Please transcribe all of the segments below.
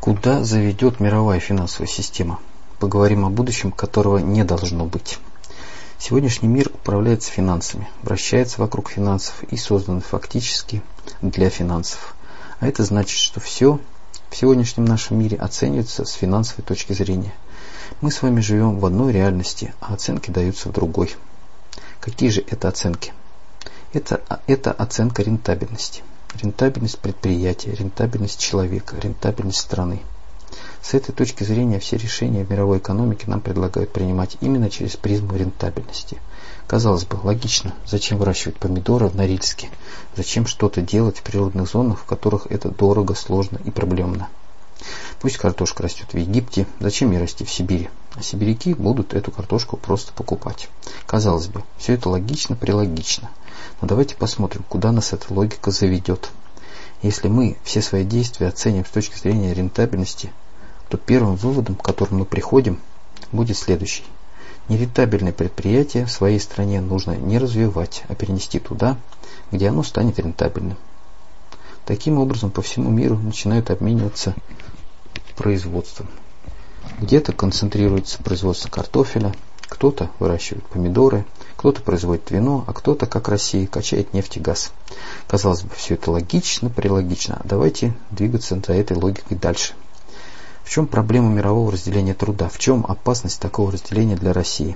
Куда заведет мировая финансовая система? Поговорим о будущем, которого не должно быть. Сегодняшний мир управляется финансами, вращается вокруг финансов и создан фактически для финансов. А это значит, что все в сегодняшнем нашем мире оценивается с финансовой точки зрения. Мы с вами живем в одной реальности, а оценки даются в другой. Какие же это оценки? Это оценка рентабельности. Рентабельность предприятия, рентабельность человека, рентабельность страны. С этой точки зрения все решения в мировой экономике нам предлагают принимать именно через призму рентабельности. Казалось бы, логично, зачем выращивать помидоры в Норильске, зачем что-то делать в природных зонах, в которых это дорого, сложно и проблемно. Пусть картошка растет в Египте, зачем ей расти в Сибири? А сибиряки будут эту картошку просто покупать. Казалось бы, все это логично-прилогично. Но давайте посмотрим, куда нас эта логика заведет. Если мы все свои действия оценим с точки зрения рентабельности, то первым выводом, к которому мы приходим, будет следующий. Нерентабельное предприятие в своей стране нужно не развивать, а перенести туда, где оно станет рентабельным. Таким образом, по всему миру начинают обмениваться производством. Где-то концентрируется производство картофеля, кто-то выращивает помидоры, кто-то производит вино, а кто-то, как Россия, качает нефть и газ. Казалось бы, все это логично-прилогично. А давайте двигаться за этой логикой дальше. В чем проблема мирового разделения труда? В чем опасность такого разделения для России?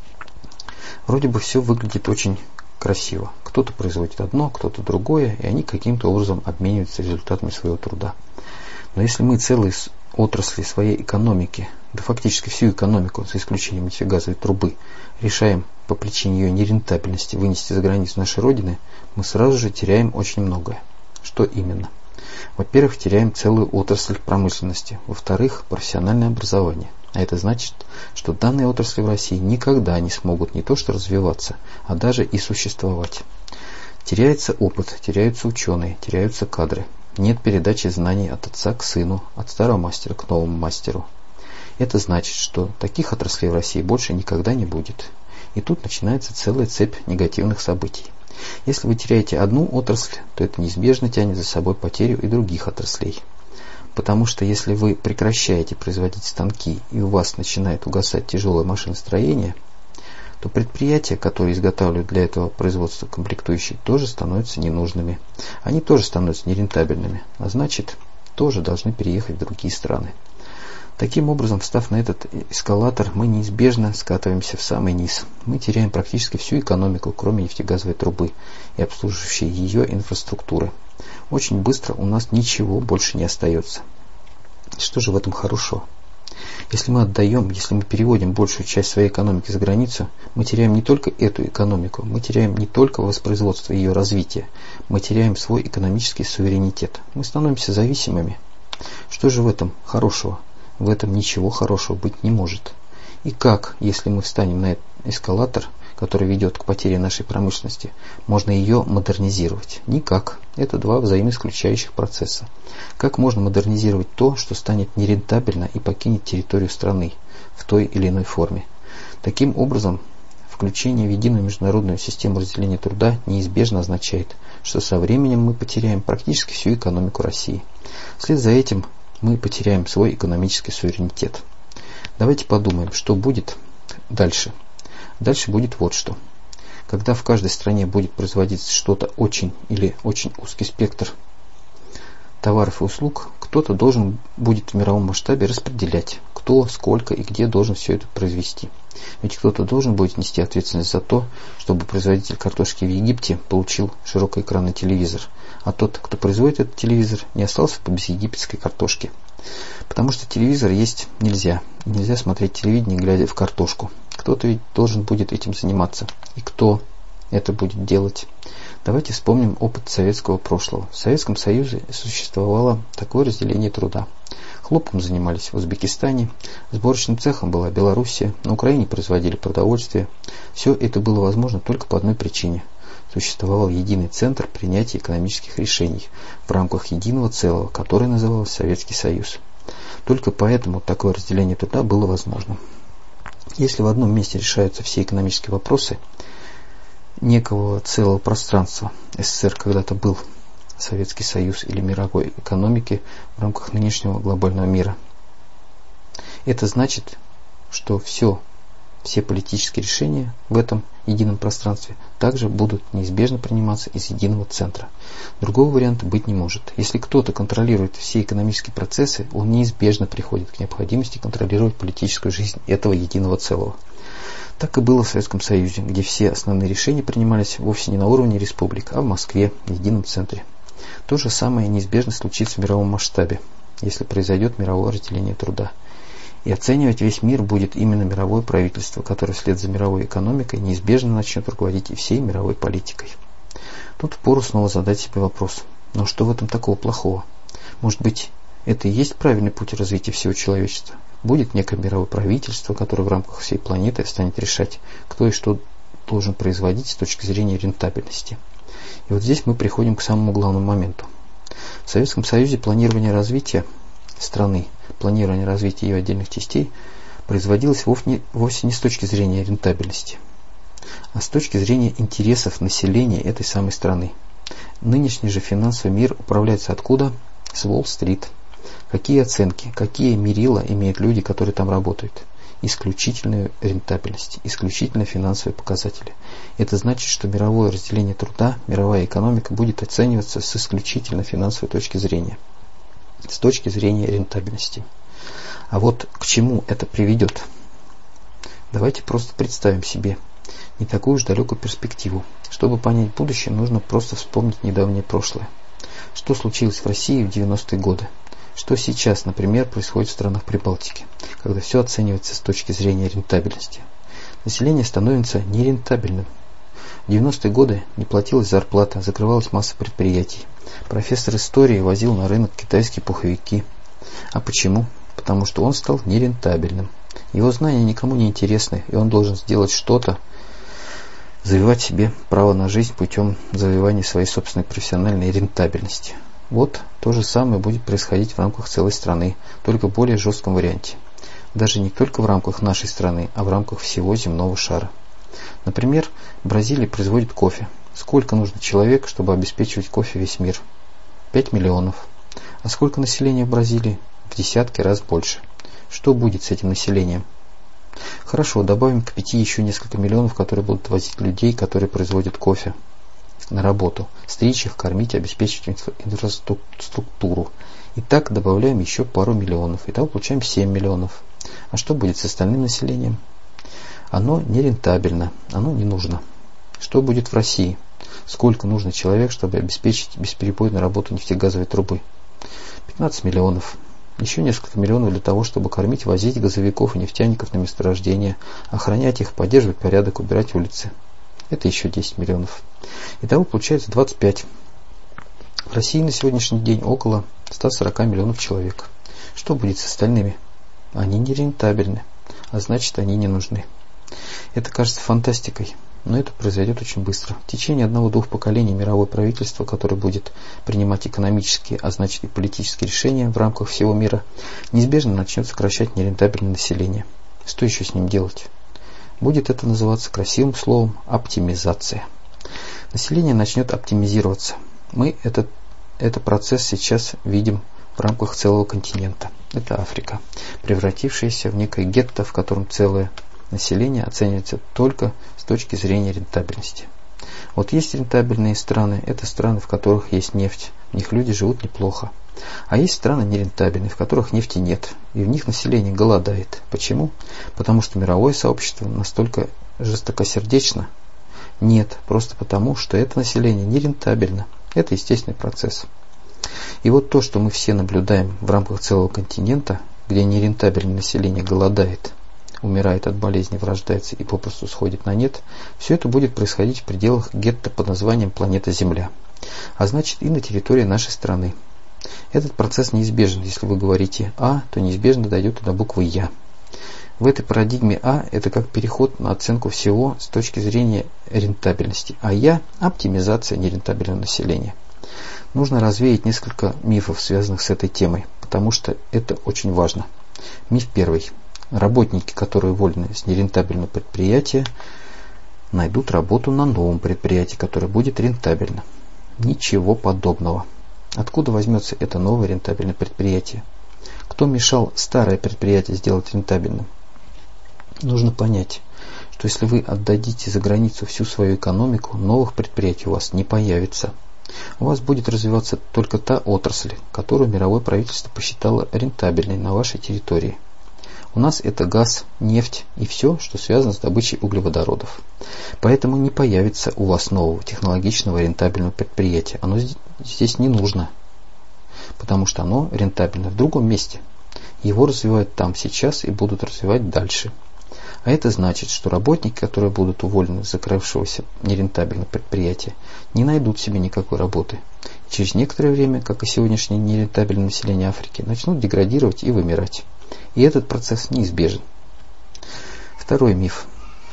Вроде бы все выглядит очень красиво. Кто-то производит одно, кто-то другое, и они каким-то образом обмениваются результатами своего труда. Но если мы целые отрасли своей экономики, да фактически всю экономику, за исключением нефтегазовой трубы, решаем по причине ее нерентабельности вынести за границу нашей Родины, мы сразу же теряем очень многое. Что именно? Во-первых, теряем целую отрасль промышленности. Во-вторых, профессиональное образование. А это значит, что данные отрасли в России никогда не смогут не то что развиваться, а даже и существовать. Теряется опыт, теряются ученые, теряются кадры. Нет передачи знаний от отца к сыну, от старого мастера к новому мастеру. Это значит, что таких отраслей в России больше никогда не будет. И тут начинается целая цепь негативных событий. Если вы теряете одну отрасль, то это неизбежно тянет за собой потерю и других отраслей. Потому что если вы прекращаете производить станки и у вас начинает угасать тяжелое машиностроение, то предприятия, которые изготавливают для этого производства комплектующие, тоже становятся ненужными. Они тоже становятся нерентабельными, а значит, тоже должны переехать в другие страны. Таким образом, встав на этот эскалатор, мы неизбежно скатываемся в самый низ. Мы теряем практически всю экономику, кроме нефтегазовой трубы и обслуживающей ее инфраструктуры. Очень быстро у нас ничего больше не остается. Что же в этом хорошего? Если мы переводим большую часть своей экономики за границу, мы теряем не только эту экономику, мы теряем не только воспроизводство и ее развитие, мы теряем свой экономический суверенитет. Мы становимся зависимыми. Что же в этом хорошего? В этом ничего хорошего быть не может. И как, если мы встанем на этот эскалатор, который ведет к потере нашей промышленности, можно ее модернизировать? Никак. Это два взаимоисключающих процесса. Как можно модернизировать то, что станет нерентабельно и покинет территорию страны в той или иной форме? Таким образом, включение в единую международную систему разделения труда неизбежно означает, что со временем мы потеряем практически всю экономику России. Вслед за этим мы потеряем свой экономический суверенитет. Давайте подумаем, что будет дальше. Дальше будет вот что. Когда в каждой стране будет производиться что-то очень или очень узкий спектр товаров и услуг, кто-то должен будет в мировом масштабе распределять, кто, сколько и где должен все это произвести. Ведь кто-то должен будет нести ответственность за то, чтобы производитель картошки в Египте получил широкоэкранный телевизор, а тот, кто производит этот телевизор, не остался без египетской картошки. Потому что телевизор есть нельзя. Нельзя смотреть телевидение, глядя в картошку. Кто-то ведь должен будет этим заниматься. И кто это будет делать? Давайте вспомним опыт советского прошлого. В Советском Союзе существовало такое разделение труда. Хлопком занимались в Узбекистане, сборочным цехом была Белоруссия, на Украине производили продовольствие. Все это было возможно только по одной причине. Существовал единый центр принятия экономических решений в рамках единого целого, который назывался Советский Союз. Только поэтому такое разделение труда было возможным. Если в одном месте решаются все экономические вопросы некого целого пространства, СССР когда-то был Советский Союз или мировой экономики в рамках нынешнего глобального мира. Это значит, что все политические решения в этом едином пространстве также будут неизбежно приниматься из единого центра. Другого варианта быть не может. Если кто-то контролирует все экономические процессы, он неизбежно приходит к необходимости контролировать политическую жизнь этого единого целого. Так и было в Советском Союзе, где все основные решения принимались вовсе не на уровне республик, а в Москве, в едином центре. То же самое неизбежно случится в мировом масштабе, если произойдет мировое разделение труда. И оценивать весь мир будет именно мировое правительство, которое вслед за мировой экономикой неизбежно начнет руководить и всей мировой политикой. Тут впору снова задать себе вопрос: но что в этом такого плохого? Может быть, это и есть правильный путь развития всего человечества? Будет некое мировое правительство, которое в рамках всей планеты станет решать, кто и что должен производить с точки зрения рентабельности. И вот здесь мы приходим к самому главному моменту. В Советском Союзе планирование развития страны, планирование развития ее отдельных частей производилось вовсе не с точки зрения рентабельности, а с точки зрения интересов населения этой самой страны. Нынешний же финансовый мир управляется откуда? С Уолл-стрит. Какие оценки, какие мерила имеют люди, которые там работают? Исключительную рентабельность, исключительно финансовые показатели. Это значит, что мировое разделение труда, мировая экономика будет оцениваться с исключительно финансовой точки зрения, с точки зрения рентабельности. А вот к чему это приведет? Давайте просто представим себе не такую уж далекую перспективу. Чтобы понять будущее, нужно просто вспомнить недавнее прошлое. Что случилось в России в 90-е годы? Что сейчас, например, происходит в странах Прибалтики, когда все оценивается с точки зрения рентабельности? Население становится нерентабельным. В 90-е годы не платилась зарплата, закрывалась масса предприятий. Профессор истории возил на рынок китайские пуховики. А почему? Потому что он стал нерентабельным. Его знания никому не интересны, и он должен сделать что-то, завоевать себе право на жизнь путем завоевания своей собственной профессиональной рентабельности. Вот то же самое будет происходить в рамках целой страны, только в более жестком варианте. Даже не только в рамках нашей страны, а в рамках всего земного шара. Например, Бразилия производит кофе. Сколько нужно человек, чтобы обеспечивать кофе весь мир? 5 миллионов. А сколько населения в Бразилии? В десятки раз больше. Что будет с этим населением? Хорошо, добавим к 5 еще несколько миллионов, которые будут возить людей, которые производят кофе, на работу, стричь их, кормить, обеспечить инфраструктуру. И так добавляем еще пару миллионов. Итого получаем 7 миллионов. А что будет с остальным населением? Оно нерентабельно, оно не нужно. Что будет в России? Сколько нужно человек, чтобы обеспечить бесперебойную работу нефтегазовой трубы? 15 миллионов. Еще несколько миллионов для того, чтобы кормить, возить газовиков и нефтяников на месторождения, охранять их, поддерживать порядок, убирать улицы. Это еще 10 миллионов. Итого получается 25. В России на сегодняшний день около 140 миллионов человек. Что будет с остальными? Они нерентабельны, а значит, они не нужны. Это кажется фантастикой, но это произойдет очень быстро. В течение 1-2 поколений мировое правительство, которое будет принимать экономические, а значит и политические решения в рамках всего мира, неизбежно начнет сокращать нерентабельное население. Что еще с ним делать? Будет это называться красивым словом оптимизация. Население начнет оптимизироваться. Мы этот процесс сейчас видим в рамках целого континента. Это Африка, превратившаяся в некое гетто, в котором целое население оценивается только с точки зрения рентабельности. Вот есть рентабельные страны, это страны, в которых есть нефть, в них люди живут неплохо. А есть страны нерентабельные, в которых нефти нет, и в них население голодает. Почему? Потому что мировое сообщество настолько жестокосердечно? Нет, просто потому, что это население нерентабельно. Это естественный процесс. И вот то, что мы все наблюдаем в рамках целого континента, где нерентабельное население голодает, умирает от болезни, врождается и попросту сходит на нет, все это будет происходить в пределах гетто под названием планета Земля. А значит и на территории нашей страны. Этот процесс неизбежен. Если вы говорите «А», то неизбежно дойдет и до буквы «Я». В этой парадигме А это как переход на оценку всего с точки зрения рентабельности, а Я – оптимизация нерентабельного населения. Нужно развеять несколько мифов, связанных с этой темой, потому что это очень важно. Миф первый. Работники, которые уволены с нерентабельного предприятия, найдут работу на новом предприятии, которое будет рентабельно. Ничего подобного. Откуда возьмется это новое рентабельное предприятие? Кто мешал старое предприятие сделать рентабельным? Нужно понять, что если вы отдадите за границу всю свою экономику, новых предприятий у вас не появится. У вас будет развиваться только та отрасль, которую мировое правительство посчитало рентабельной на вашей территории. У нас это газ, нефть и все, что связано с добычей углеводородов. Поэтому не появится у вас нового технологичного рентабельного предприятия. Оно здесь не нужно, потому что оно рентабельно в другом месте. Его развивают там сейчас и будут развивать дальше. А это значит, что работники, которые будут уволены из закрывшегося нерентабельного предприятия, не найдут себе никакой работы. И через некоторое время, как и сегодняшнее нерентабельное население Африки, начнут деградировать и вымирать. И этот процесс неизбежен. Второй миф,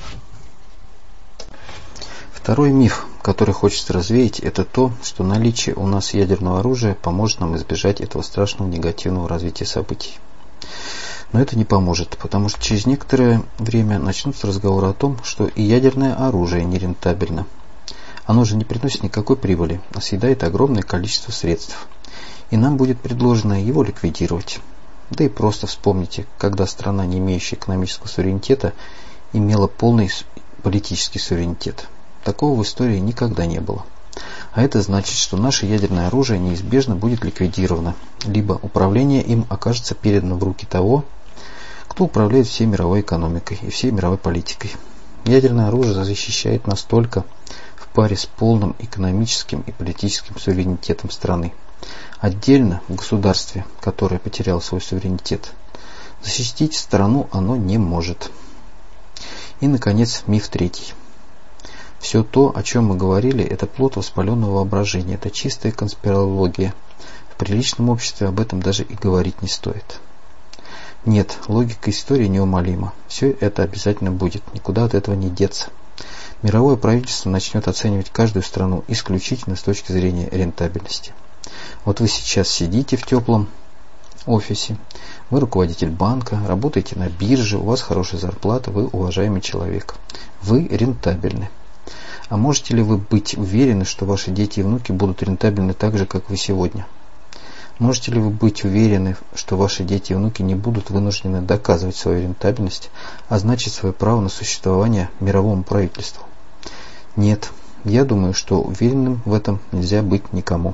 который хочется развеять, это то, что наличие у нас ядерного оружия поможет нам избежать этого страшного негативного развития событий. Но это не поможет, потому что через некоторое время начнутся разговоры о том, что и ядерное оружие нерентабельно. Оно же не приносит никакой прибыли, а съедает огромное количество средств. И нам будет предложено его ликвидировать. Да и просто вспомните, когда страна, не имеющая экономического суверенитета, имела полный политический суверенитет. Такого в истории никогда не было. А это значит, что наше ядерное оружие неизбежно будет ликвидировано, либо управление им окажется передано в руки того, кто управляет всей мировой экономикой и всей мировой политикой. Ядерное оружие защищает нас только в паре с полным экономическим и политическим суверенитетом страны. Отдельно в государстве, которое потеряло свой суверенитет, защитить страну оно не может. И, наконец, миф третий. Все то, о чем мы говорили, это плод воспаленного воображения, это чистая конспирология. В приличном обществе об этом даже и говорить не стоит. Нет, логика истории неумолима. Все это обязательно будет, никуда от этого не деться. Мировое правительство начнет оценивать каждую страну исключительно с точки зрения рентабельности. Вот вы сейчас сидите в теплом офисе, вы руководитель банка, работаете на бирже, у вас хорошая зарплата, вы уважаемый человек. Вы рентабельны. А можете ли вы быть уверены, что ваши дети и внуки будут рентабельны так же, как вы сегодня? Можете ли вы быть уверены, что ваши дети и внуки не будут вынуждены доказывать свою рентабельность, а значит свое право на существование мировому правительству? Нет, я думаю, что уверенным в этом нельзя быть никому.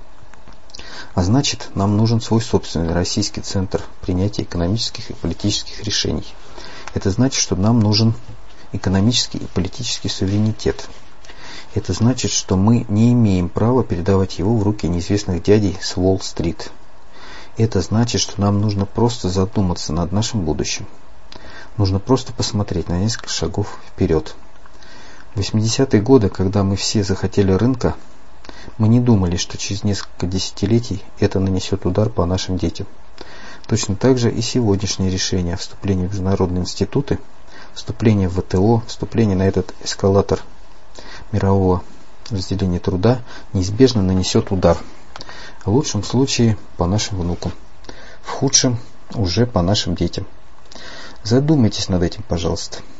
А значит, нам нужен свой собственный российский центр принятия экономических и политических решений. Это значит, что нам нужен экономический и политический суверенитет. Это значит, что мы не имеем права передавать его в руки неизвестных дядей с Уолл-стрит. Это значит, что нам нужно просто задуматься над нашим будущим. Нужно просто посмотреть на несколько шагов вперед. В 80-е годы, когда мы все захотели рынка, мы не думали, что через несколько десятилетий это нанесет удар по нашим детям. Точно так же и сегодняшнее решение о вступлении в международные институты, вступление в ВТО, вступление на этот эскалатор мирового разделения труда неизбежно нанесет удар. В лучшем случае по нашим внукам, в худшем уже по нашим детям. Задумайтесь над этим, пожалуйста.